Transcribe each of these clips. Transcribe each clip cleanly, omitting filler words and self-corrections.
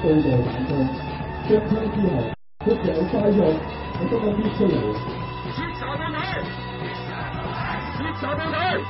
高過眼光，一槍之後，佢成塊肉喺中間跌出嚟。徹查到底！徹查到底！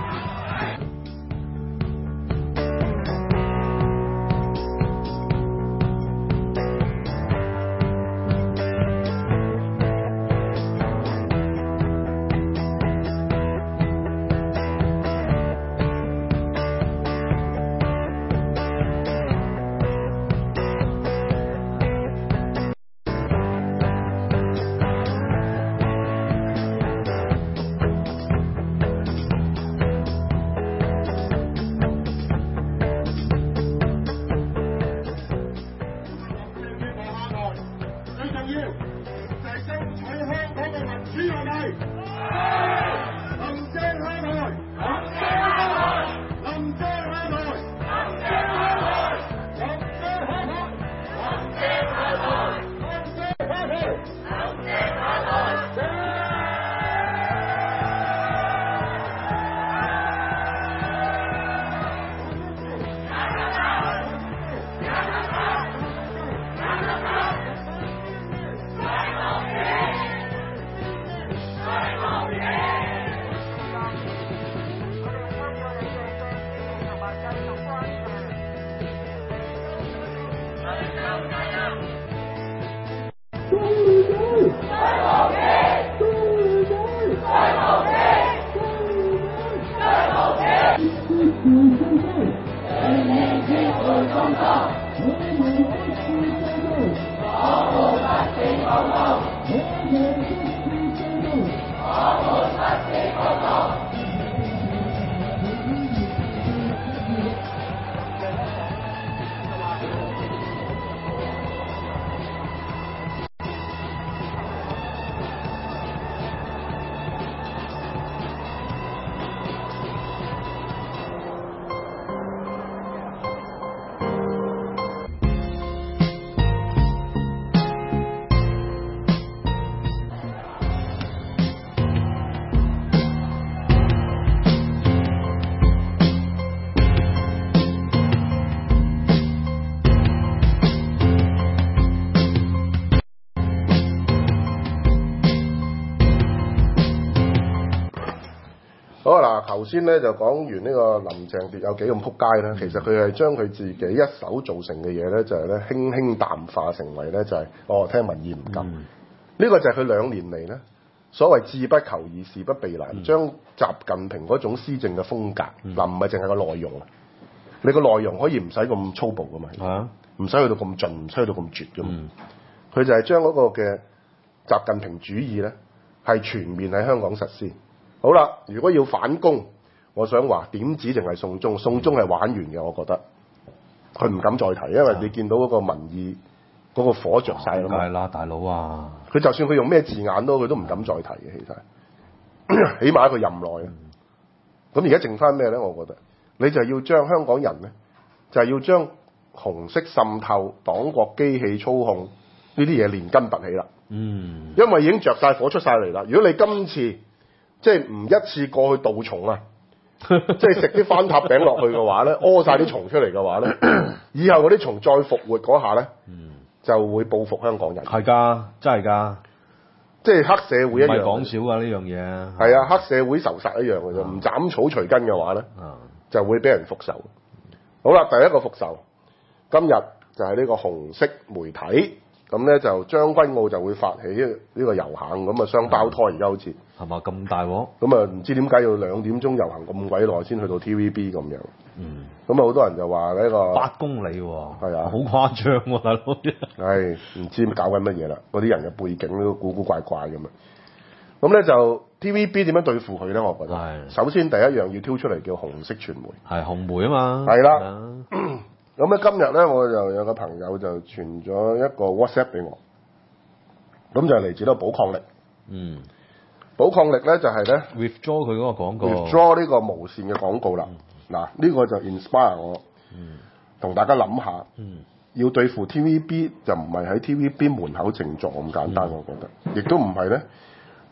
好嗱，頭先咧就講完呢個林鄭月有幾咁撲街咧，其實佢係將佢自己一手造成嘅嘢咧，就係咧輕輕淡化成為咧就係聽民意唔夠。呢個就係佢2年嚟咧所謂志不求易，事不避難，將習近平嗰種施政嘅風格嗱，唔係淨係個內容啊，你個內容可以唔使咁粗暴噶嘛，唔使去到咁盡，唔使去到咁絕噶嘛。佢就係將嗰個嘅習近平主義咧係全面喺香港實施。好啦，如果要反攻，我想話點止淨係送中，送中係玩完嘅，我覺得佢唔敢再提，因為你見到嗰個民意嗰個火着晒啦嘛。 梗係啦，大佬啊！ 佢就算佢用咩字眼佢都唔敢再提嘅，其實起碼喺佢任內。咁而家剩翻咩咧？我覺得你就係要將香港人咧，就係要將紅色滲透、黨國機器操控呢啲嘢連根拔起啦。因為已經着晒火出晒嚟啦。如果你今次即係唔一次過去杜蟲啊，即係食啲翻塔餅落去嘅話咧，屙晒啲蟲出嚟嘅話咧，以後嗰啲蟲再復活嗰下咧，就會報復香港人。 係㗎，真係㗎， 即係黑社會一樣。唔係講少㗎呢樣嘢。 係啊，黑社會仇殺一樣嘅啫，唔斬草除根嘅話咧，就會俾人復仇。好啦，第一個復仇，今日就係呢個紅色媒體。咁咧就將軍澳就會發起呢個遊行，咁啊雙胞胎而家好似係嘛咁大鑊， 咁啊唔知點解要2點鐘遊行咁鬼耐先去到 TVB 咁樣，咁啊好多人就話呢個 8公里喎， 係啊， 好誇張喎大佬， 係唔知搞緊乜嘢啦，嗰啲人嘅背景都古古怪怪咁啊，咁咧就 TVB 點樣對付佢咧？我覺得首先第一樣要挑出嚟叫紅色傳媒， 係紅媒啊嘛， 係啦。咁咧今日咧，我就有個朋友就傳咗一個 WhatsApp 俾我，咁就嚟自呢個寶礦力。寶礦力咧就係咧 withdraw 佢嗰個廣告 ，withdraw 呢個無線嘅廣告啦。嗱，呢個就 inspire 我，同大家諗下，要對付 TVB 就唔係喺 TVB 門口靜坐咁簡單，我覺得，亦都唔係咧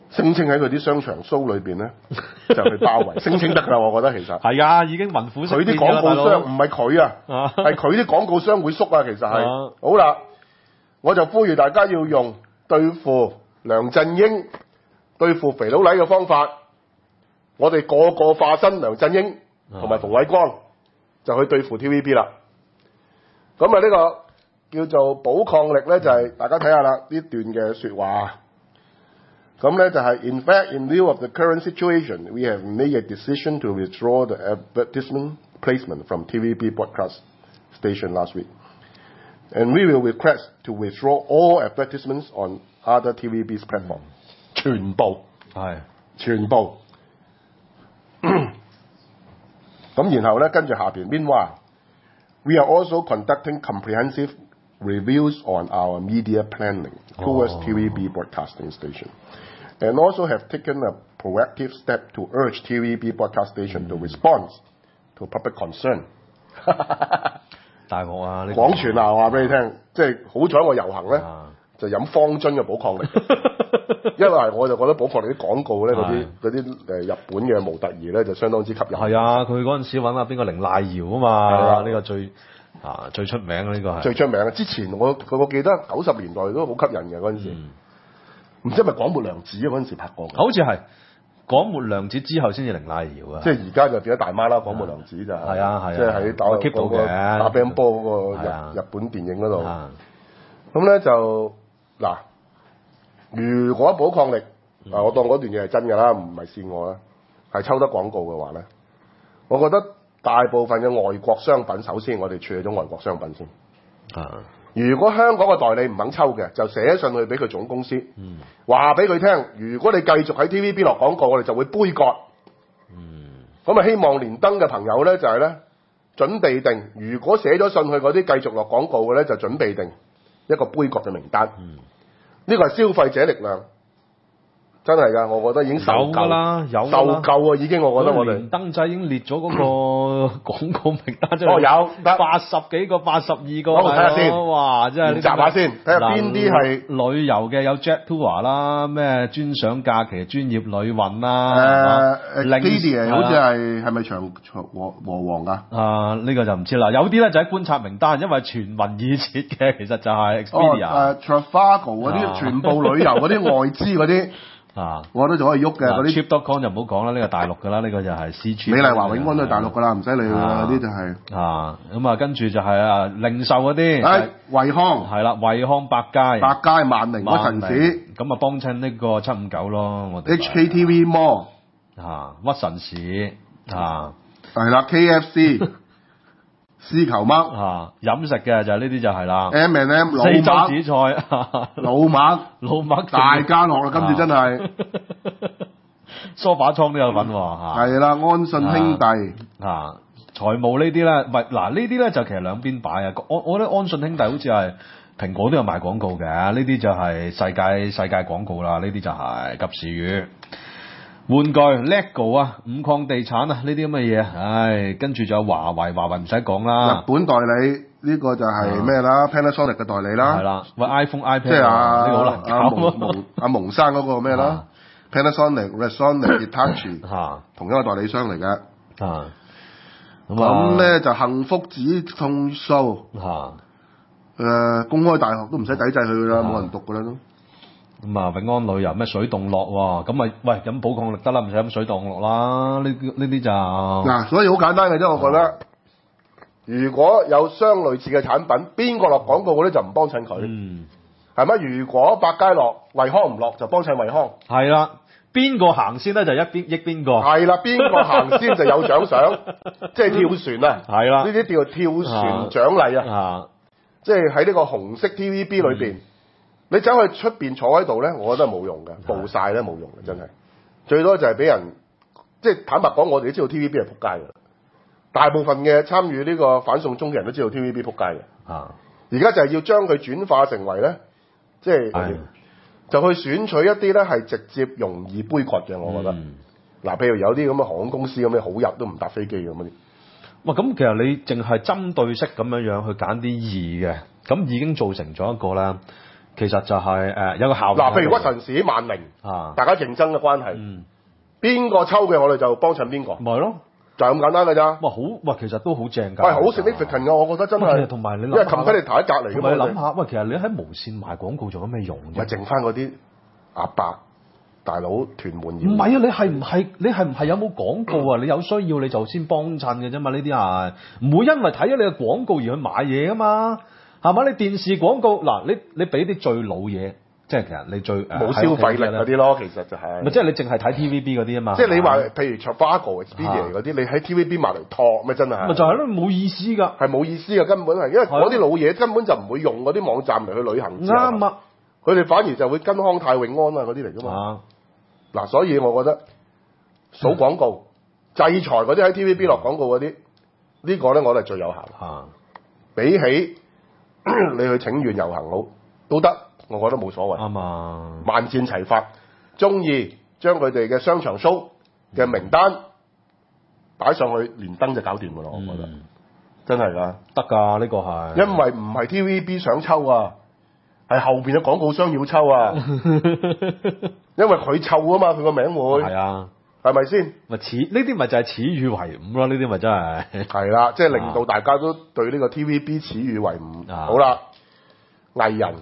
聲稱喺佢啲商場 show 裏邊咧就去包圍，聲稱得㗎啦，我覺得其實。 係啊，已經民府式佢啲廣告商唔係佢啊，係佢啲廣告商會縮啊，其實係。好啦，我就呼籲大家要用對付梁振英、對付肥佬黎嘅方法，我哋個個化身梁振英同埋馮偉光，就去對付 TVB 啦。咁啊，呢個叫做保抗力咧，就係大家睇下啦，呢段嘅説話。咁咧就係 In fact, in view of the current situation, we have made a decision to withdraw the advertisement placement from TVB broadcast station last week, and we will request to withdraw all advertisements on other TVB's platform. 全部係全部。咁然後咧，跟住下邊 Meanwhile, we are also conducting comprehensive reviews on our media planning towards TVB broadcasting station, and also have taken a proactive step to urge TVB broadcast station to respond to public concern 。 大鑊啊！ 廣傳啊，我話俾你聽，即係好彩我遊行咧，就飲方樽嘅寶礦力，因為我就覺得寶礦力啲廣告咧，嗰啲日本嘅模特兒咧就相當之吸引。係啊， 佢嗰陣時揾下邊個凌賴瑤啊嘛，呢個最出名呢個係。 最出名嘅，之前我記得90年代都好吸引嘅嗰陣時。唔知係咪廣末涼子嗰陣時拍過嘅？ 好似係廣末涼子之後先至凌賴瑤啊！ 即係而家就變咗大媽啦，廣末涼子就係啊，即係喺keep 到嘅打乒乓波嗰個日本電影嗰度。咁咧就嗱，如果寶礦力我當嗰段嘢係真㗎啦，唔係騙我啦，係抽得廣告嘅話咧，我覺得大部分嘅外國商品，首先我哋處理咗外國商品先。如果香港嘅代理唔肯抽嘅，就寫信去俾佢總公司，話俾佢聽，如果你繼續喺 TVB 落廣告，我哋就會杯葛。咁啊，希望連登嘅朋友咧就係咧準備定，如果寫咗信去嗰啲繼續落廣告嘅咧，就準備定一個杯葛嘅名單。呢個係消費者力量。真係㗎，我覺得已經受夠啦，受夠啊！已經，我覺得我哋連登仔已經列咗嗰個廣告名單出嚟。有 80幾個、82個。 好，睇下先。 哇！真係集下先，睇下邊啲係旅遊嘅，有 Jet Tour 啦，咩專享假期、專業旅運啦。 Expedia 好似係咪長和黃㗎？ 呢個就唔知啦。有啲咧就喺觀察名單，因為全民熱切嘅，其實就係 Expedia。 Trafalgar 嗰啲全部旅遊嗰啲外資嗰啲。我覺得仲可以喐嘅嗰啲 Trip.com 就唔好講啦，呢個大陸㗎啦，呢個就係 C 美麗華永安都係大陸㗎啦，唔使理嗰啲就係咁啊，跟住就係零售嗰啲， 惠康係啦，惠康百佳、 萬寧屈臣氏， 咁啊幫襯呢個759咯，我哋 HKTV Mall 屈臣氏係啦 KFC 絲球嘜飲食嘅就係呢啲就係啦 M&M 四洲紫菜老麥大間學啦，今次真係梳化倉都有份喎係啦，安信兄弟財務呢啲咧，唔係嗱呢啲咧就其實兩邊擺啊，我覺得安信兄弟好似係蘋果都有賣廣告嘅，呢啲就係世界廣告啦，呢啲就係及時雨。玩具 LEGO 啊，五礦地產啊，呢啲咁嘅嘢，跟住仲有華為唔使講啦。 日本代理呢個就係咩啦 ？Panasonic 嘅代理啦。 係啦，喂 iPhone、iPad 即係呢個好難搞。 阿蒙生嗰個咩啦 ？Panasonic、Resonic、Hitachi 同一個代理商嚟嘅。咁咧就幸福止痛素。公開大學都唔使抵制佢噶啦，冇人讀噶啦都。 咁啊，永安旅遊咩水凍樂喎，咁咪喂飲寶礦力得啦，唔使飲水凍樂啦，呢啲就嗱，所以好簡單嘅啫，我覺得，如果有相類似嘅產品，邊個落廣告嗰啲就唔幫襯佢，係咪？如果百佳落，惠康唔落就幫襯惠康， 係啦，邊個行先咧就一邊益邊個， 係啦，邊個行先就有獎賞，即係跳船啊， 係啦， 呢啲叫做跳船獎勵啊，即係喺呢個紅色 TVB 裏邊。你走去出邊坐喺度咧，我覺得冇用嘅，暴曬咧冇用嘅，真係。最多就係俾人，即係坦白講，我哋都知道 TVB 係撲街嘅。大部分嘅參與呢個反送中嘅人都知道 TVB 撲街嘅。而家就係要將佢轉化成為咧，即係就去選取一啲咧係直接容易杯葛嘅，我覺得。嗱，譬如有啲咁嘅航空公司咁嘅好日都唔搭飛機咁嗰啲。 哇！咁其實你淨係針對式咁樣去揀啲易嘅，咁已經造成咗一個啦。 其實就係、有個效嗱，譬如屈臣氏、萬寧啊， 大家競爭嘅關係，邊個抽嘅我哋就幫襯邊個， 咪咯， 就係咁簡單㗎咋。 哇好，哇其實都好正㗎， 喂，好 significant 㗎，我覺得真係。 同埋你因為 competitor 喺隔離㗎嘛。 你諗下，喂，其實你喺無線賣廣告仲有咩用啫？ 咪剩翻嗰啲阿伯大佬屯門唔係啊！你係唔係有冇廣告啊？你有需要你就先幫襯嘅啫嘛，呢啲係唔會因為睇咗你嘅廣告而去買嘢啊嘛，係嘛？你電視廣告嗱，你俾啲最老嘢，即係其實你最冇消費力嗰啲咯，其實就係。 咪即係你淨係睇 TVB 嗰啲啊嘛。 即係你話譬如 Trivago、Expedia 嗰啲，你喺 TVB 買嚟托咩真係？ 咪就係咯，冇意思㗎。 係冇意思㗎，根本係因為嗰啲老嘢根本就唔會用嗰啲網站嚟去旅行。 啱啊！ 佢哋反而就會跟康泰永安啊嗰啲嚟㗎嘛。嗱，所以我覺得數廣告、制裁嗰啲喺 TVB 落廣告嗰啲，呢個咧我覺得係最有效。比起你去請願遊行好都得，我覺得冇所謂。 啱啊！ 萬箭齊發，中意將佢哋嘅商場 show 嘅名單擺上去，連登就搞掂㗎啦。我覺得真係㗎， 得㗎呢個係。 因為唔係 TVB 想抽啊。係後邊嘅廣告商要抽啊，因為佢臭啊嘛，佢個名會係啊， 係咪先？ 咪呢啲咪就係恥與為伍咯，呢啲咪真係係啦，即係令到大家都對呢個 TVB 恥與為伍。好啦，藝人，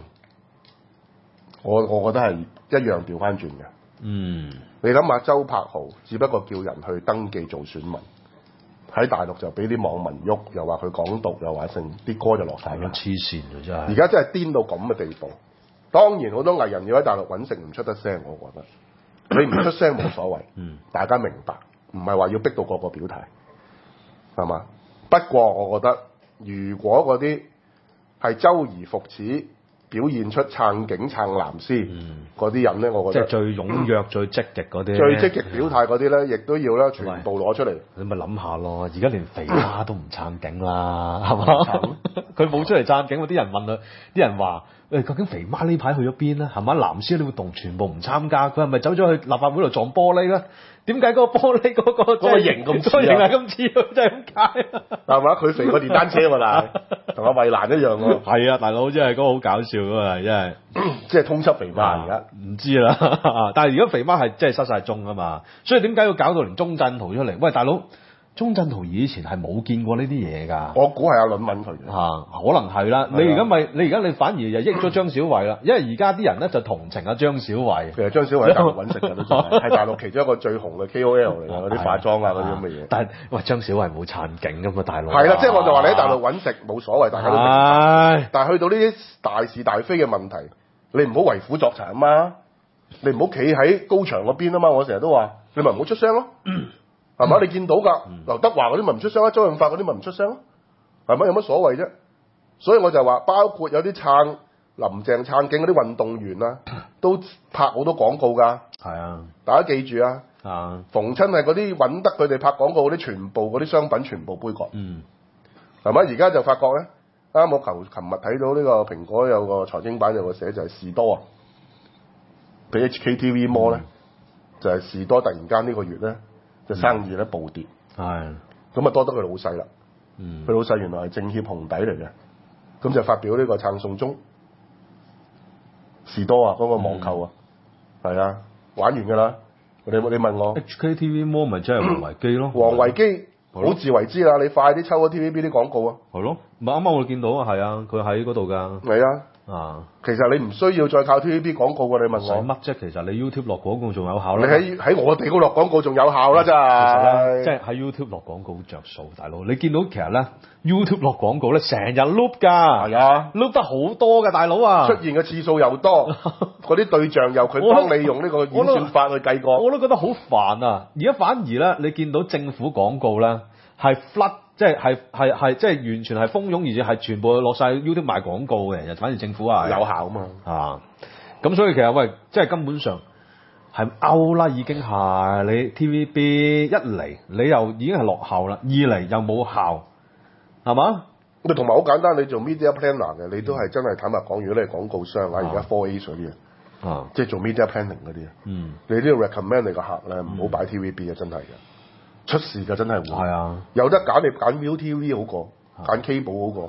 我覺得係一樣調翻轉嘅。你諗下周柏豪，只不過叫人去登記做選民，喺大陸就俾啲網民喐，又話佢港獨，又話成啲歌就落晒啦。 黐線嘅真係。 而家真係癲到咁嘅地步。當然好多藝人要喺大陸揾食唔出得聲，我覺得你唔出聲冇所謂。大家明白，唔係話要逼到個個表態，係嘛？不過我覺得，如果嗰啲係周而復始表現出撐警撐藍絲嗰啲人咧，我覺得即係最踴躍、最積極嗰啲， 最積極表態嗰啲咧，亦都要咧全部攞出嚟。 你咪諗下咯，而家連肥媽都唔撐警啦，係嘛？佢冇出嚟撐警，啲人問佢，啲人話：究竟肥媽呢排去咗邊咧？係嘛？藍絲啲活動全部唔參加，佢係咪走咗去立法會度撞玻璃咧？點解嗰個玻璃嗰個型咁似啊？ 型係咁似，真係咁解係嘛？佢肥過電單車喎，但係同阿衛蘭一樣喎。 係啊，大佬真係嗰個好搞笑㗎嘛，真係即係通緝肥媽而家唔知啦。但係而家肥媽係真係失晒蹤啊嘛，所以點解要搞到連鐘鎮濤出嚟？喂，大佬！鐘鎮濤以前係冇見過呢啲嘢㗎， 我估係阿倫揾佢嘅可能係啦。你而家你反而就益咗張小慧啦，因為而家啲人咧就同情阿張小慧。 其實張小慧喺大陸揾食㗎都係大陸其中一個最紅嘅 KOL 嚟㗎，嗰啲化妝啊嗰啲咁嘅嘢。 但係喂，張小慧冇撐警㗎嘛，大佬。 係啦，即係我就話你喺大陸揾食冇所謂，大家都明白。但係去到呢啲大是大非嘅問題，你唔好為虎作倀啊嘛，你唔好企喺高牆嗰邊啊嘛，我成日都話，你咪唔好出聲咯。係嘛？你見到㗎，劉德華嗰啲咪唔出聲啦，周潤發嗰啲咪唔出聲咯，係咪有乜所謂啫？所以我就話，包括有啲撐林鄭撐警嗰啲運動員啊，都拍好多廣告㗎。係啊，大家記住啊，逢親係嗰啲揾得佢哋拍廣告嗰啲，全部嗰啲商品全部杯葛。係咪？而家就發覺咧，啱我琴日睇到呢個蘋果有個財經版有個寫就係士多啊，俾 HKTV Mall 咧，就係士多突然間呢個月咧。就生意咧暴跌，咁啊多得佢老細啦。佢老細原來係政協紅底嚟嘅，咁就發表呢個撐送中士多啊嗰個網購啊，係啊玩完㗎啦。你問我 HKTV Mall 咪真係王維基咯？ 王維基好自為之啦，你快啲抽咗 TVB 啲廣告啊！ 係咯，咪啱啱我見到啊，係啊，佢喺嗰度㗎。 係啊。其實你唔需要再靠 TVB 廣告㗎，你問我。使乜啫？其實你 YouTube 落廣告仲有效啦。 你喺我哋嗰落廣告仲有效啦，真係。 即係喺 YouTube 落廣告好着數，大佬。你見到其實咧 YouTube 落廣告咧成日 loop 㗎。係啊，loop 得好多㗎，大佬啊。出現嘅次數又多，嗰啲對象又佢幫你用呢個演算法去計過。 我都覺得好煩啊！而家反而咧，你見到政府廣告咧係 flood。即係完全係蜂擁，而且係全部落晒 YouTube 賣廣告嘅，反而政府話有效啊嘛。 咁所以其實喂，即係根本上係 out 啦，已經係你 TVB 一嚟你又已經係落後啦，二嚟又冇效，係嘛？ 咁同埋好簡單，你做 media planner 嘅，你都係真係坦白講，如果你係廣告商啊，而家 4A 嗰啲即係做 media planning 嗰啲你都要 recommend 你個客咧，唔好擺 TVB 啊，真係嘅。出事嘅真係會，有得揀你揀 ViuTV 好過，揀 Cable 好過，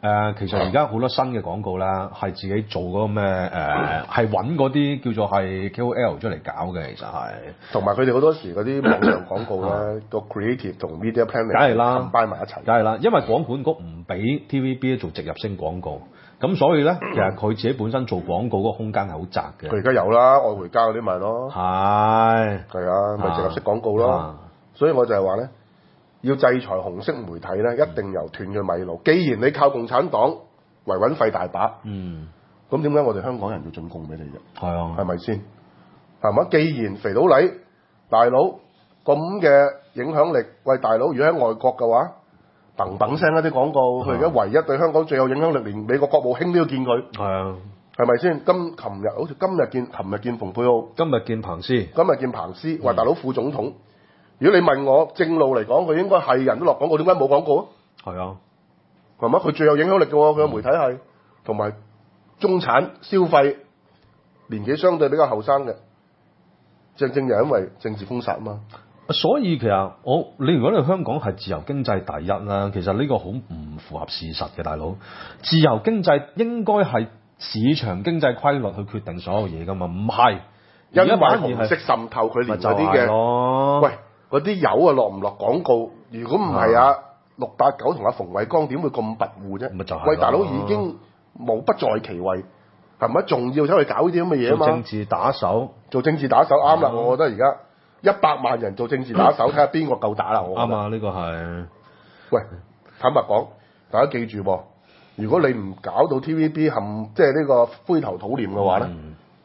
其實而家好多新嘅廣告啦，係自己做嗰個咩係揾嗰啲叫做係 KOL 出嚟搞嘅，其實係。 同埋佢哋好多時嗰啲網上廣告咧，個 creative 同 media planning 梗係啦 ，combine 埋一齊。 梗係啦，因為廣管局唔俾 TVB 做植入性廣告，咁所以咧，其實佢自己本身做廣告嗰個空間係好窄嘅。 佢而家有啦，愛回家嗰啲咪咯。 係啊，咪植入式廣告咯。所以我就係話咧。要制裁紅色媒體咧，一定由斷佢米路。既然你靠共產黨維穩費大把，咁點解我哋香港人要進貢俾你啫？ 係啊， 係咪先？係嘛？既然肥佬黎大佬咁嘅影響力，喂大佬，如果喺外國嘅話，砰砰聲一啲廣告，佢而家唯一對香港最有影響力，連美國國務卿都要見佢。 係啊， 係咪先？琴日好似琴日見蓬佩奧， 今日見彭斯， 今日見彭斯，話大佬副總統。如果你問我正路嚟講，佢應該係人都落廣告，點解冇廣告啊？係啊，係嘛？佢最有影響力嘅喎，佢個媒體係同埋中產消費年紀相對比較後生嘅，正就因為政治封殺啊嘛。 所以其實你如果你香港係自由經濟第一啦，其實呢個好唔符合事實嘅，大佬。自由經濟應該係市場經濟規律去決定所有嘢噶嘛，唔係因為紅色滲透佢連嗰啲嘅，喂。嗰啲油啊落唔落廣告？如果唔係啊，689同阿馮偉剛點會咁跋扈啫？喂，大佬已經無不在其位，係咪？仲要走去搞呢啲咁嘅嘢啊嘛？ 做政治打手啱啦！我覺得而家100萬人做政治打手，睇下邊個夠打啦！我啱啊！呢個係喂，坦白講，大家記住喎，如果你唔搞到 TVB 即係呢個灰頭土臉嘅話咧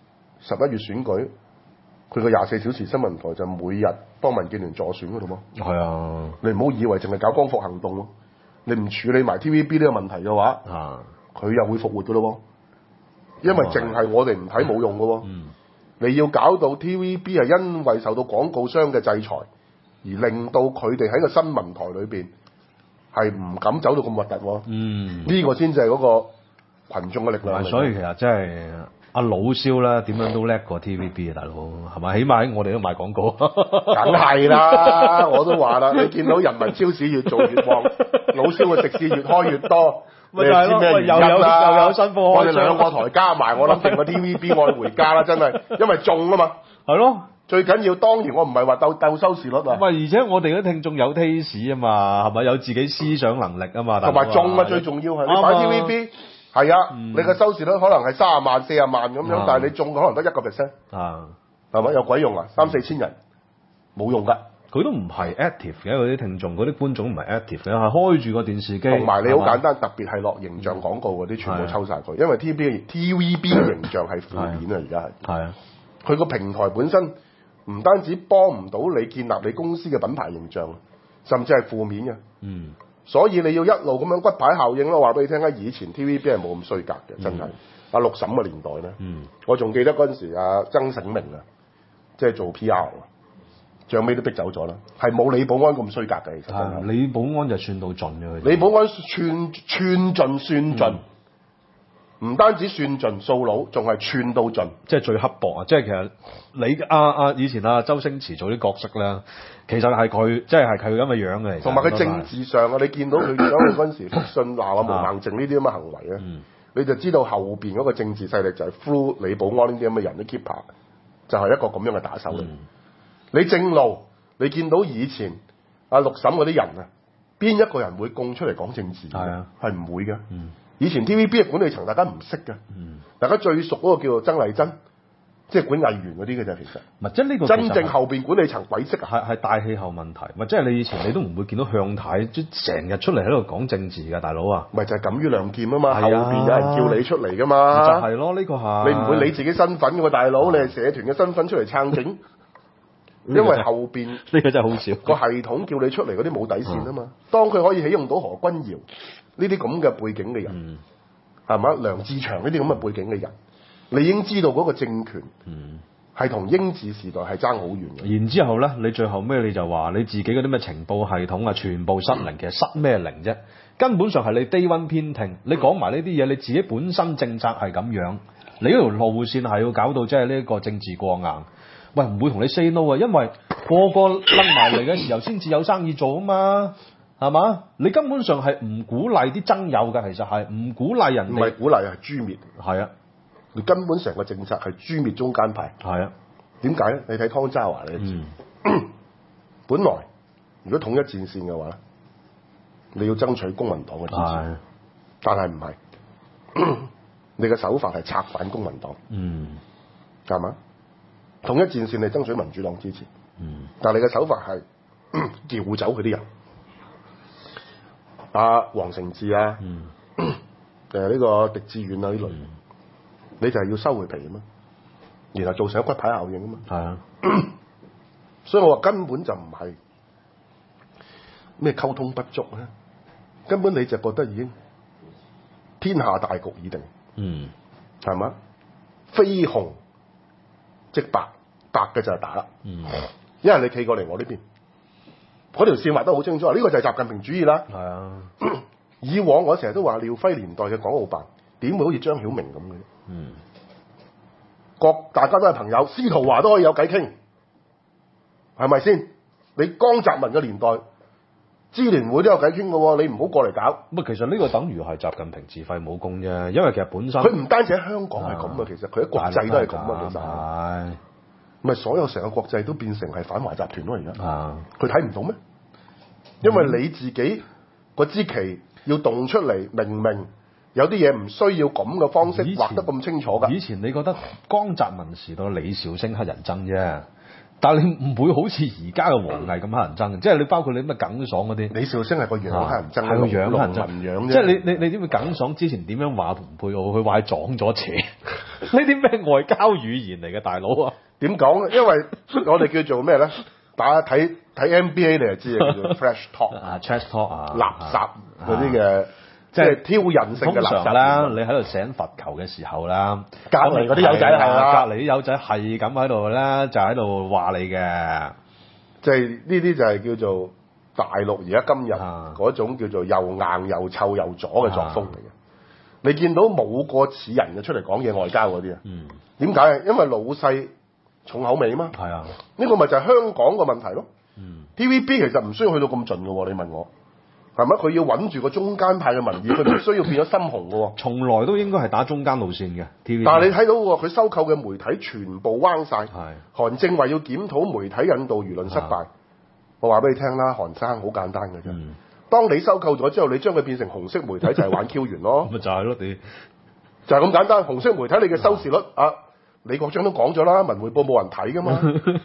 ，11月選舉。佢個24小時新聞台就每日幫民建聯助選嗰度喎。係啊，你唔好以為淨係搞光復行動咯，你唔處理埋 TVB 呢個問題嘅話，佢又會復活噶咯喎。因為淨係我哋唔睇冇用噶喎。你要搞到 TVB 係因為受到廣告商嘅制裁，而令到佢哋喺個新聞台裏邊係唔敢走到咁核突喎。呢個先至係嗰個群眾嘅力量。 所以其實真係。阿老蕭啦，點樣都叻過 TVB 啊，大佬係咪？起碼我哋都賣廣告， 梗係啦！我都話啦，你見到人民超市越做越旺，老蕭嘅食肆越開越多，你知咩原因啦？ 又有新貨， 我哋兩個台加埋，我諗定個 TVB 愛回家啦，真係，因為中啊嘛。 係咯， 最緊要當然我唔係話鬥收視率啊。 而且我哋啲聽眾有 taste 啊嘛，係咪有自己思想能力啊嘛？ 同埋中啊，最重要係你擺 TVB。係啊，你個收視率可能係30萬、40萬咁樣，但係你中可能得1%，係咪有鬼用啊？3、4千人冇用㗎， 佢都唔係 active 嘅，嗰啲聽眾、嗰啲觀眾唔係 active 嘅，係開住個電視機。 同埋你好簡單，特別係落形象廣告嗰啲，全部抽晒佢，因為 TVB 形象係負面啊，而家係。係啊，佢個平台本身唔單止幫唔到你建立你公司嘅品牌形象，甚至係負面嘅。所以你要一路咁樣骨牌效應咯，話俾你聽啊！以前 TVB 係冇咁衰格嘅，真係。阿陸嬸嘅年代咧，我仲記得嗰陣時阿曾醒明啊，即係做 PR，最後尾都逼走咗啦，係冇李寶安咁衰格嘅。其實李寶安就算到盡嘅， 李寶安串盡算盡，唔單止算盡數佬，仲係串到盡， 即係最刻薄啊！即係其實你以前周星馳做啲角色咧。其實係佢，即係佢咁嘅樣嘅。 同埋佢政治上啊，你見到佢走去嗰陣時復信鬧啊毛孟靜呢啲咁嘅行為咧，你就知道後邊嗰個政治勢力就係 through 李寶安呢啲咁嘅人啲 keeper，就係一個咁樣嘅打手嚟。你正路，你見到以前阿陸嬸嗰啲人啊，邊一個人會供出嚟講政治？係啊，係唔會嘅。以前 TVB 嘅管理層大家唔識嘅，大家最熟嗰個叫做曾麗珍。即係管藝員嗰啲嘅啫，其實。 即係呢個真正後邊管理層鬼識啊！ 係大氣候問題。即係你以前你都唔會見到向太即成日出嚟喺度講政治㗎，大佬啊！ 咪就係敢於亮劍啊嘛！後邊有人叫你出嚟㗎嘛！ 就係咯，呢個係。 你唔會理自己身份㗎喎，大佬，你係社團嘅身份出嚟撐警。因為後邊呢個真係好少。 個系統叫你出嚟嗰啲冇底線啊嘛！當佢可以起用到何君堯呢啲咁嘅背景嘅人，係咪？梁志祥呢啲咁嘅背景嘅人。你已經知道嗰個政權係同英治時代係爭好遠嘅。 然之後咧，你最後咩你就話你自己嗰啲咩情報系統啊，全部失靈，其實失咩靈啫？根本上係你低溫偏聽，你講埋呢啲嘢，你自己本身政策係咁樣，你嗰條路線係要搞到即係呢個政治過硬。喂，唔會同你 say no 啊，因為個個擸埋嚟嘅時候先至有生意做啊嘛。 係嘛？你根本上係唔鼓勵啲爭友㗎，其實係唔鼓勵人哋。 唔係鼓勵，係誅滅。 係啊， 你根本成個政策係誅滅中間派。 係啊， 點解咧？你睇湯渣華你就知。本來如果統一戰線嘅話，你要爭取公民黨嘅支持，但係唔係。你嘅手法係策反公民黨。係嘛？統一戰線你爭取民主黨支持。但係你嘅手法係撬走佢啲人。黃成智啊，呢個狄志遠啊呢類，你就係要收回皮啊嘛，然後造成骨牌效應啊嘛。係啊，所以我話根本就唔係咩溝通不足咧，根本你就覺得已經天下大局已定。係嘛？非紅即白，白嘅就係打啦。因為你企過嚟我呢邊。嗰條線畫得好清楚，呢個就係習近平主義啦。係啊，以往我成日都話廖輝年代嘅港澳辦點會好似張曉明咁嘅？大家都係朋友，司徒華都可以有偈傾，係咪先？你江澤民嘅年代，支聯會都有偈傾嘅喎，你唔好過嚟搞。 其實呢個等於係習近平自廢武功啫，因為其實本身佢唔單止喺香港係咁啊，其實佢喺國際都係咁啊，其實係。 咪所有成個國際都變成係反華集團咯，而家佢睇唔到咩？因為你自己個支旗要動出嚟，明明有啲嘢唔需要咁嘅方式畫得咁清楚㗎。以前你覺得江澤民時代李兆星黑人憎啫，但係你唔會好似而家嘅王毅咁黑人憎，即係你包括你咩耿爽嗰啲。 李兆星係個樣黑人憎， 係個樣黑人憎，即係你知唔知耿爽之前點樣話蓬佩奧？佢話撞咗邪，呢啲咩外交語言嚟嘅大佬啊？ 點講咧？因為我哋叫做咩咧？大家睇 NBA 你就知啊，叫做 trash talk、trash talk 垃圾嗰啲嘅，即係挑釁性嘅垃圾啦。 你喺度醒罰球嘅時候啦， 隔離嗰啲友仔係啦， 隔離啲友仔係咁喺度咧，就喺度話你嘅， 即係呢啲就係叫做大陸而家今日嗰種叫做又硬又臭又左嘅作風嚟嘅。你見到冇個似人嘅出嚟講嘢外交嗰啲啊？點解？因為老細重口味啊嘛，係啊，呢個咪就係香港個問題咯。TVB 其實唔需要去到咁盡嘅喎，你問我係咪？佢要穩住個中間派嘅民意，佢唔需要變咗深紅嘅喎。 從來都應該係打中間路線嘅 TVB。 但係你睇到喎，佢收購嘅媒體全部彎晒。韓正話要檢討媒體引導輿論失敗，我話俾你聽啦，韓生好簡單嘅啫。當你收購咗之後，你將佢變成紅色媒體就係玩 Q 完咯。咪就係咯，你就係咁簡單。紅色媒體你嘅收視率李國章都講咗啦，文匯報冇人睇噶嘛。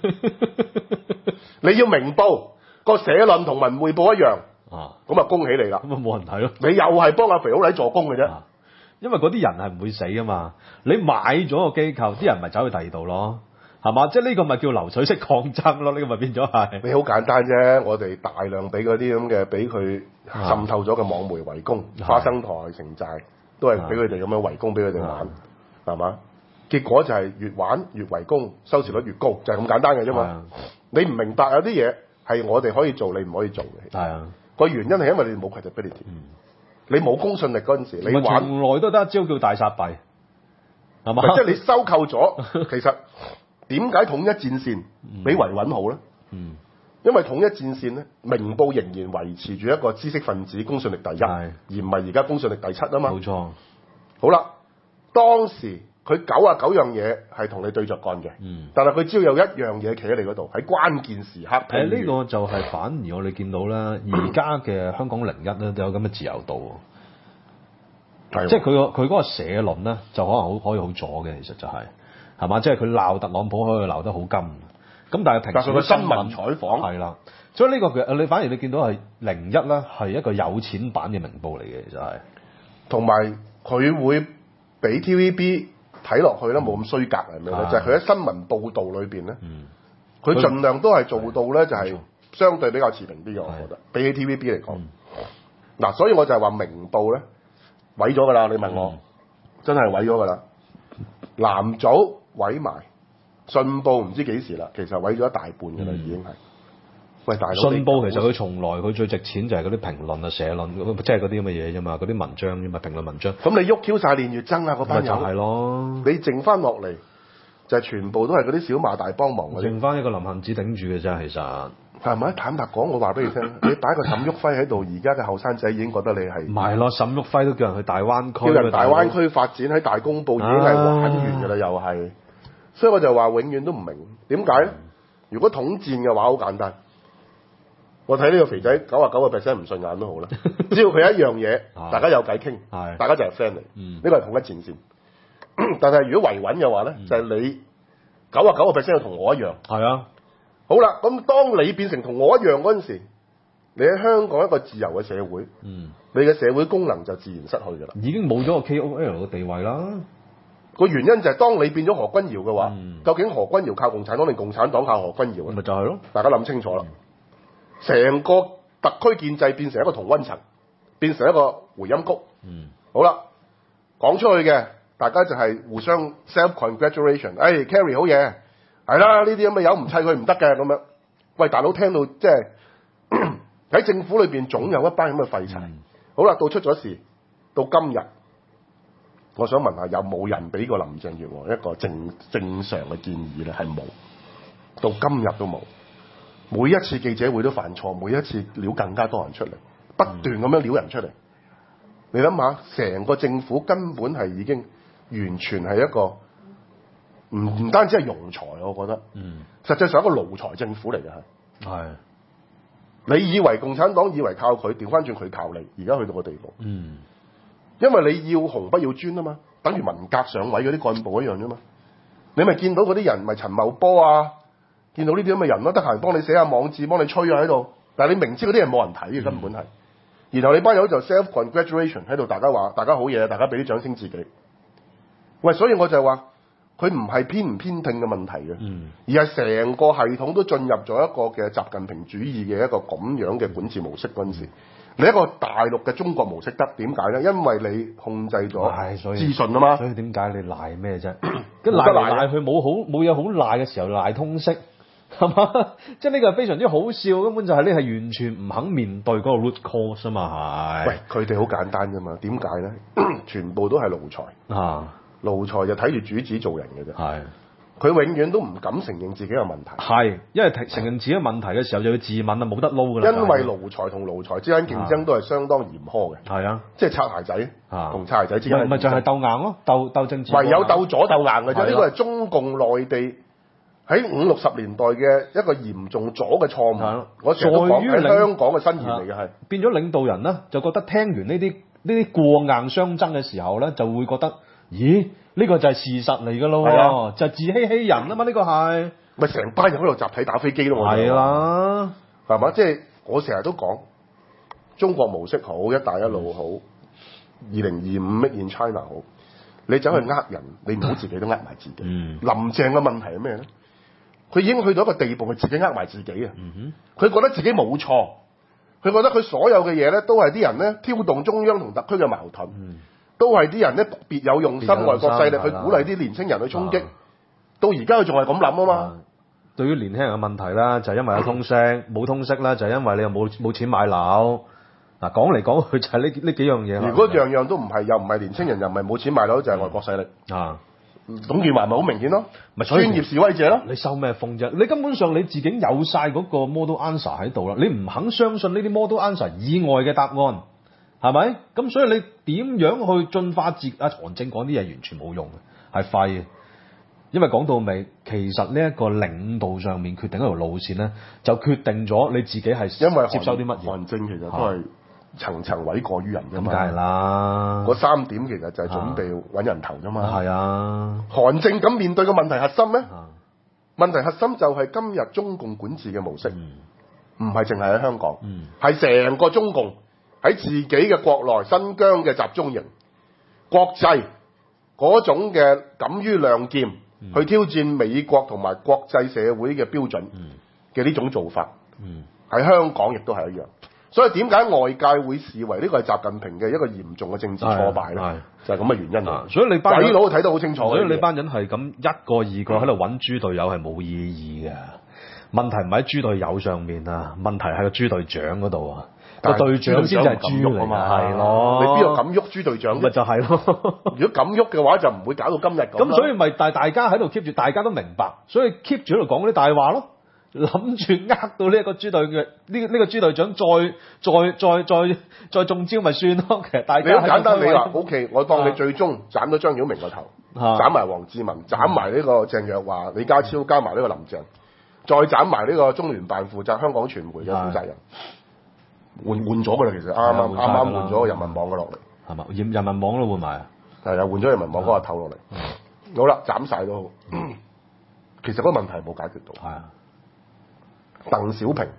你要明報個社論同文匯報一樣，咁啊恭喜你啦。 咁啊冇人睇咯。 你又係幫阿肥佬黎助攻嘅啫。 因為嗰啲人係唔會死噶嘛。你買咗個機構，啲人咪走去第二度咯，係嘛？即係呢個咪叫流水式抗爭咯。呢個咪變咗係。 你好簡單啫，我哋大量俾嗰啲咁嘅俾佢滲透咗嘅網媒圍攻，花生台、城寨都係俾佢哋咁樣圍攻俾佢哋玩，係嘛？結果就係越玩越圍攻，收視率越高，就係咁簡單嘅啫嘛。你唔明白有啲嘢係我哋可以做，你唔可以做嘅。係啊，個原因係因為你冇 credibility，你冇公信力嗰陣時，你玩從來都得一招叫大撒幣，係嘛？ 即係你收購咗，其實點解統一戰線比維穩好咧？因為統一戰線咧，明報仍然維持住一個知識分子公信力第一，而唔係而家公信力第七啊嘛。冇錯。好啦，當時佢99樣嘢係同你對着幹嘅，但係佢只要有一樣嘢企喺你嗰度，喺關鍵時刻。 呢個就係反而我哋見到啦，而家嘅香港01咧都有咁嘅自由度，即係佢嗰個社論咧就可能可以好左嘅，其實就係嘛，即係佢鬧特朗普可以鬧得好金，咁但係平時佢新聞採訪係啦，所以呢個你反而你見到係01咧係一個有錢版嘅明報嚟嘅，其實係， 同埋佢會俾 TVB。睇落去咧冇咁衰格係咪咧？就係佢喺新聞報導裏邊咧，佢盡量都係做到咧，就係相對比較持平啲嘅，我覺得比起 TVB 嚟講。嗱，所以我就係話明報咧毀咗㗎啦！你問我，真係毀咗㗎啦。藍組毀埋，信報唔知幾時啦，其實毀咗一大半㗎啦，已經係。喂，大佬， 信報其實佢從來佢最值錢就係嗰啲評論啊、社論，即係嗰啲咁嘅嘢啫嘛，嗰啲文章啫嘛，評論文章。 咁你喐 Q 晒練乙錚啊嗰班人， 咪就係咯。 你剩翻落嚟就係全部都係嗰啲小馬大幫忙嗰啲， 剩翻一個林杏子頂住嘅啫，其實。 係咪？坦白講，我話俾你聽，你擺個沈旭輝喺度，而家嘅後生仔已經覺得你係唔係咯？沈旭輝都叫人去大灣區， 叫人大灣區發展喺大公報已經係玩完㗎啦，又係。所以我就話永遠都唔明點解咧？如果統戰嘅話，好簡單。我睇呢個肥仔99%唔順眼都好啦，只要佢一樣嘢，大家有偈傾，大家就係 friend 嚟。呢個係統一戰線。但係如果維穩嘅話咧，就係你99%要同我一樣。 係啊。 好啦，咁當你變成同我一樣嗰陣時，你喺香港一個自由嘅社會，你嘅社會功能就自然失去㗎啦。 已經冇咗個 KOL 嘅地位啦。 個原因就係當你變咗何君堯嘅話，究竟何君堯靠共產黨定共產黨靠何君堯啊？ 咪就係咯， 大家諗清楚啦。成個特區建制變成一個同溫層，變成一個回音谷。好啦，講出去嘅大家就係互相 self congratulation。Carrie 好嘢，係啦，呢啲咁嘅友唔砌佢唔得嘅咁樣。喂，大佬聽到即係喺政府裏邊總有一班咁嘅廢柴。好啦，到出咗事，到今日。我想問下，有冇人俾過林鄭月娥一個正常嘅建議咧？係冇，到今日都冇。每一次記者會都犯錯，每一次撩更加多人出嚟，不斷咁樣撩人出嚟。你諗下，成個政府根本係已經完全係一個唔單止係庸才，我覺得，實際上係一個奴才政府嚟嘅係。 係。 你以為共產黨以為靠佢，調翻轉佢靠你，而家去到個地步。因為你要紅不要專啊嘛，等於文革上位嗰啲幹部一樣啫嘛。你咪見到嗰啲人咪陳茂波啊，見到呢啲咁嘅人咯，得閒幫你寫下網誌，幫你吹啊喺度。但係你明知嗰啲人冇人睇嘅根本係，然後你班友就 self congratulation 喺度，大家話大家好嘢，大家俾啲掌聲自己。喂，所以我就係話佢唔係偏唔偏聽嘅問題嘅，而係成個系統都進入咗一個嘅習近平主義嘅一個咁樣嘅管治模式嗰陣時。你一個大陸嘅中國模式得點解咧？因為你控制咗資訊啊嘛。 所以點解你賴咩啫？跟賴嚟賴去冇嘢好賴嘅時候賴通識係嘛？即係呢個係非常之好笑，根本就係你係完全唔肯面對嗰個 root cause 啊嘛係。 喂，佢哋好簡單啫嘛？點解咧？全部都係奴才啊！奴才就睇住主子做人嘅啫。係。佢永遠都唔敢承認自己有問題，係因為承認自己問題嘅時候就要自問啊，冇得撈噶啦。因為奴才同奴才之間競爭都係相當嚴苛嘅，係啊，即係擦鞋仔同擦鞋仔之間，咪就係鬥硬咯，鬥政治，唯有鬥左鬥硬嘅啫。呢個係中共內地喺50-60年代嘅一個嚴重左嘅錯誤。我成日都講喺香港嘅新言嚟嘅係，變咗領導人咧就覺得聽完呢啲過硬相爭嘅時候咧，就會覺得咦？呢個就係事實嚟㗎咯，就係自欺欺人啊嘛！呢個係咪成班人喺度集體打飛機咯？係啦，係嘛？即係我成日都講中國模式好，一帶一路好，2025 Make in China 好。你走去呃人，你唔好自己都呃埋自己。林鄭嘅問題係咩咧？佢已經去到一個地步，佢自己呃埋自己啊！佢覺得自己冇錯，佢覺得佢所有嘅嘢咧都係啲人咧挑動中央同特區嘅矛盾。都係啲人咧別有用心，外國勢力去鼓勵啲年青人去衝擊，到而家佢仲係咁諗啊嘛。對於年輕人嘅問題啦，就係因為有通識，冇通識啦，就係因為你又冇錢買樓。嗱，講嚟講去就係呢幾樣嘢。如果樣樣都唔係，又唔係年青人，又唔係冇錢買樓，就係外國勢力。董建華咪好明顯咯，咪專業示威者咯。你收咩風啫？你根本上你自己有晒嗰個 model answer 喺度啦，你唔肯相信呢啲 model answer 以外嘅答案。係咪？咁所以你點樣去進化韓正講啲嘢完全冇用嘅，係廢嘅。因為講到尾，其實呢一個領導上面決定一條路線咧，就決定咗你自己係因為接受啲乜嘢。韓正其實都係層層委過於人㗎嘛。咁梗係啦。嗰3點其實就係準備揾人頭啫嘛。係啊。韓正咁面對嘅問題核心咩？問題核心就係今日中共管治嘅模式，唔係淨係喺香港，係成個中共。喺自己嘅國內新疆嘅集中營，國際嗰種嘅敢於亮劍，去挑戰美國同埋國際社會嘅標準嘅呢種做法，喺香港亦都係一樣。所以點解外界會視為呢個係習近平嘅一個嚴重嘅政治挫敗咧？就係咁嘅原因。所以你班鬼佬睇得好清楚。所以你班人係咁一個二個喺度揾豬隊友係冇意義嘅。 問題唔喺豬隊友上面啊，問題係個豬隊長嗰度啊。 但個隊長先至係豬嚟嘛，係咯。 你邊度敢喐豬隊長？ 咪就係咯。 如果敢喐嘅話，就唔會搞到今日咁。 咁所以咪大家喺度 keep 住，大家都明白，所以 keep 住喺度講嗰啲大話咯，諗住呃到呢一個豬隊嘅呢個豬隊長再中招咪算咯。其實大家你好簡單，你話 OK， 我當你最終斬咗張曉明個頭，斬埋黃志文，斬埋呢個鄭若驊、李家超，加埋呢個林鄭，再斬埋呢個中聯辦負責香港傳媒嘅負責人。換咗㗎啦，其實啱啱換咗人民網嘅落嚟， 係嘛？人民網都換埋啊， 係啊，換咗人民網嗰個頭落嚟。好啦，斬晒都好。其實嗰個問題冇解決到。 係啊。 鄧小平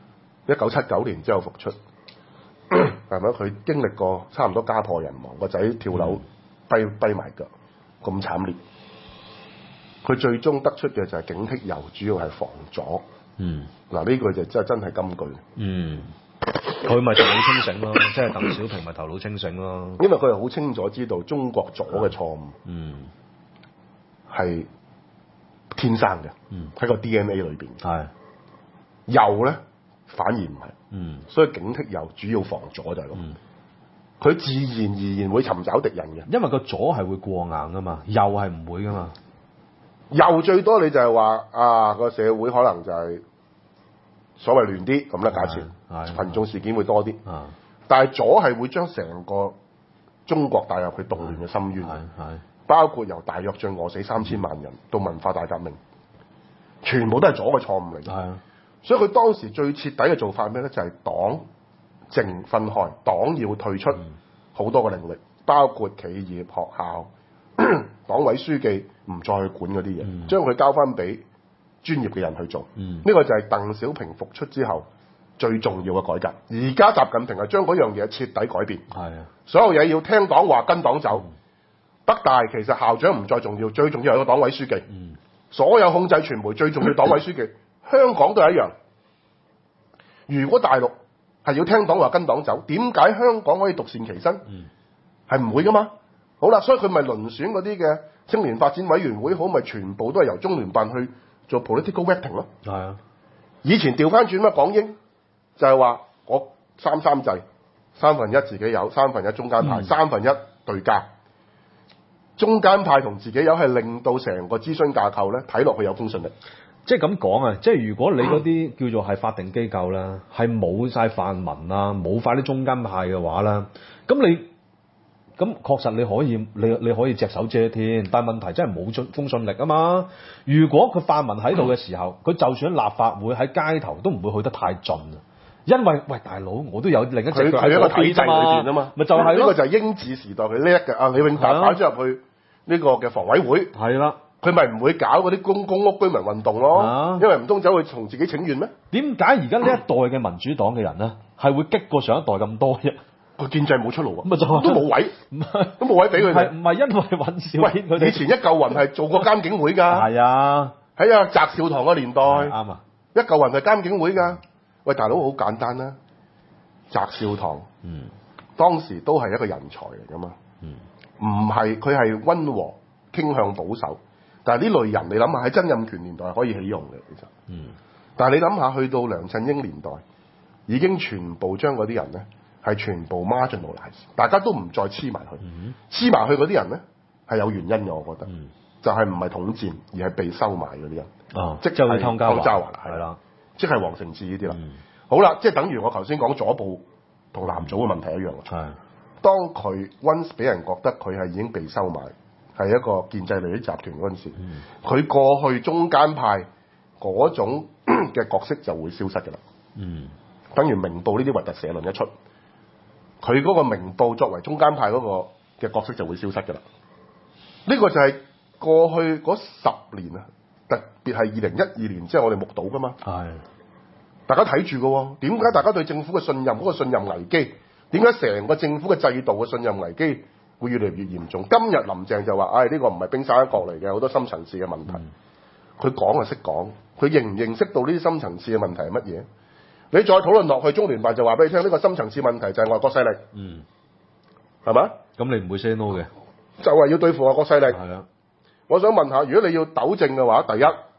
1979年之後復出，係咪？佢經歷過差唔多家破人亡，個仔跳樓跛埋腳，咁慘烈。佢最終得出嘅就係警惕右，主要係防左。嗱呢句就真係金句。 佢咪頭腦清醒咯，即係鄧小平咪頭腦清醒咯。 因為佢係好清楚知道中國左嘅錯誤，係天生嘅，喺個 DNA 裏邊。係右咧反而唔係，所以警惕右主要防左就係咁。佢自然而然會尋找敵人嘅， 因為個左係會過硬噶嘛，右係唔會噶嘛。 右最多你就係話個社會可能就係所謂亂啲咁啦，假設群眾事件會多啲，但係左係會將成個中國帶入去動亂嘅深淵，包括由大躍進餓死3000萬人到文化大革命，全部都係左嘅錯誤嚟嘅。所以佢當時最徹底嘅做法係咩咧？就係黨政分開，黨要退出好多個領域，包括企業、學校、黨委書記唔再去管嗰啲嘢，將佢交翻俾專業嘅人去做。呢個就係鄧小平復出之後最重要嘅改革。而家習近平係將嗰樣嘢徹底改變。所有嘢要聽黨話跟黨走。北大其實校長唔再重要，最重要係個黨委書記。所有控制傳媒最重要黨委書記。香港都係一樣。如果大陸係要聽黨話跟黨走，點解香港可以獨善其身？係唔會噶嘛？好啦，所以佢咪輪選嗰啲嘅青年發展委員會好，咪全部都係由中聯辦去做 political vetting 咯。係啊，以前調翻轉乜港英就係話我三制，1/3自己有，1/3中間派，1/3對家。中間派同自己有係令到成個諮詢架構咧睇落去有公信力。 即係咁講啊！即係如果你嗰啲叫做係法定機構啦，係冇晒泛民啊，冇晒啲中間派嘅話啦，咁確實你可以隻手遮天，但係問題真係冇公信力啊嘛！如果佢泛民喺度嘅時候，佢就算喺立法會喺街頭都唔會去得太盡啊，因為喂大佬我都有另一隻腳喺個體制裏邊啊嘛，咪就係呢個就係英治時代佢叻嘅，李永達擺咗入去呢個嘅房委會。係啦。佢咪唔會搞嗰啲公屋居民運動咯，因為唔通走去同自己請願咩？點解而家呢一代嘅民主黨嘅人咧，係會激過上一代咁多啫？個建制冇出路啊，咪就都冇位，都冇位俾佢哋。唔係因為尹兆堅佢哋以前一嚿雲係做過監警會㗎。係啊，喺啊翟紹唐個年代。啱啊，一嚿雲係監警會㗎。喂，大佬好簡單啦，翟紹唐，當時都係一個人才嚟㗎嘛。唔係佢係溫和傾向保守。但係呢類人，你諗下喺曾蔭權年代係可以起用嘅，其實。但係你諗下，去到梁振英年代，已經全部將嗰啲人咧係全部 marginalize，大家都唔再黐埋去。黐埋去嗰啲人咧係有原因嘅，我覺得。就係唔係統戰，而係被收買嗰啲人。即係湯家驊係啦，即係黃成智呢啲啦。好啦，即係等於我頭先講左部同南組嘅問題一樣。當佢 once 俾人覺得佢係已經被收買。係一個建制利益集團嗰陣時，佢過去中間派嗰種嘅角色就會消失㗎啦。等於明報呢啲核突社論一出，佢嗰個明報作為中間派嗰個嘅角色就會消失㗎啦。呢個就係過去嗰10年啊，特別係2012年之後我哋目睹㗎嘛。大家睇住㗎喎，點解大家對政府嘅信任嗰個信任危機？點解成個政府嘅制度嘅信任危機會越嚟越嚴重？今日林鄭就話：呢個唔係冰山一角嚟嘅，好多深層次嘅問題。佢講就識講，佢認唔認識到呢啲深層次嘅問題係乜嘢？你再討論落去，中聯辦就話俾你聽，呢個深層次問題就係外國勢力。係嘛？咁你唔會 say no 嘅？就係要對付外國勢力。係啊。我想問下，如果你要糾正嘅話，第一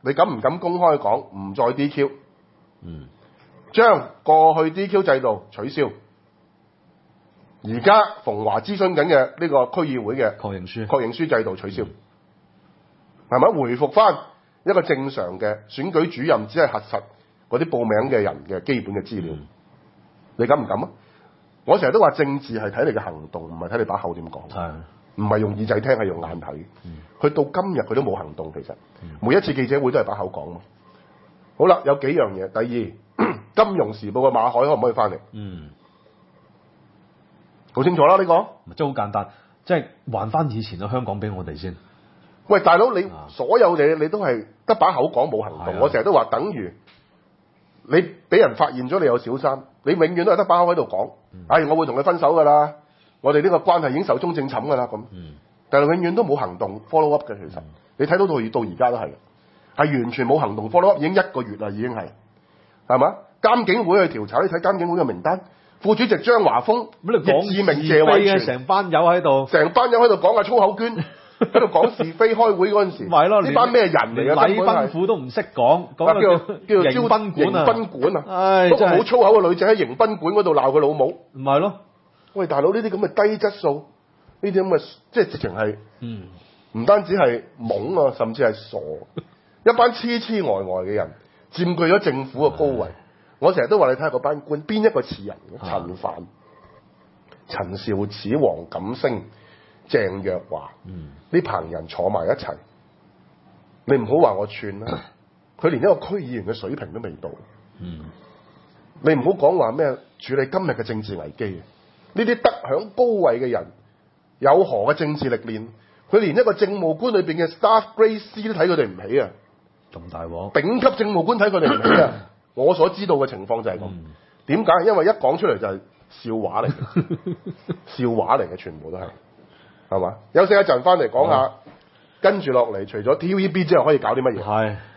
你敢唔敢公開講唔再 DQ？將嗯過去 DQ 制度取消。而家馮華諮詢緊嘅呢個區議會嘅確認書制度取消，係咪？回復翻一個正常嘅選舉主任，只係核實嗰啲報名嘅人嘅基本嘅資料。你敢唔敢啊？我成日都話政治係睇你嘅行動，唔係睇你把口點講。唔係用耳仔聽，係用眼睇。佢到今日佢都冇行動，其實每一次記者會都係把口講。好啦，有幾樣嘢。第二，金融時報嘅馬海可唔可以翻嚟？好清楚啦，呢個即係好簡單，即係還翻以前嘅香港俾我哋先。 喂，大佬，你所有嘢你都係得把口講冇行動。我成日都話，等於你俾人發現咗你有小三，你永遠都係得把口喺度講。我會同佢分手㗎啦，我哋呢個關係已經壽終正寢㗎啦咁。但係永遠都冇行動 follow up 嘅，其實你睇到到而家都係完全冇行動 follow up，已經1個月啦，已經係嘛？監警會去調查，你睇監警會嘅名單。副主席張華峰、易志明、謝偉銓， 成班友喺度講下粗口娟，喺度講是非。開會嗰陣時，呢班咩人嚟嘅？ 禮賓府都唔識講，叫迎賓館啊！ 不過好粗口嘅女仔喺迎賓館嗰度鬧佢老母， 唔係咯？ 喂，大佬，呢啲咁嘅低質素，呢啲咁嘅即係直情係，唔單止係懵啊，甚至係傻，一班痴痴呆呆嘅人佔據咗政府嘅高位。我成日都話你睇下嗰班官邊一個似人嘅？陳帆、陳肇始、黃錦星、鄭若驊，呢棚人坐埋一齊，你唔好話我串啦，佢連一個區議員嘅水平都未到。你唔好講話咩處理今日嘅政治危機嘅，呢啲得享高位嘅人有何嘅政治歷練？佢連一個政務官裏邊嘅 staff grade C 都睇佢哋唔起啊！ 咁大鑊， 頂級政務官睇佢哋唔起啊！我所知道嘅情況就係咁。點解？因為一講出嚟就係笑話嚟嘅，笑話嚟嘅，全部都係嘛？休息一陣，翻嚟講下，跟住落嚟，除咗 TVB 之後可以搞啲乜嘢？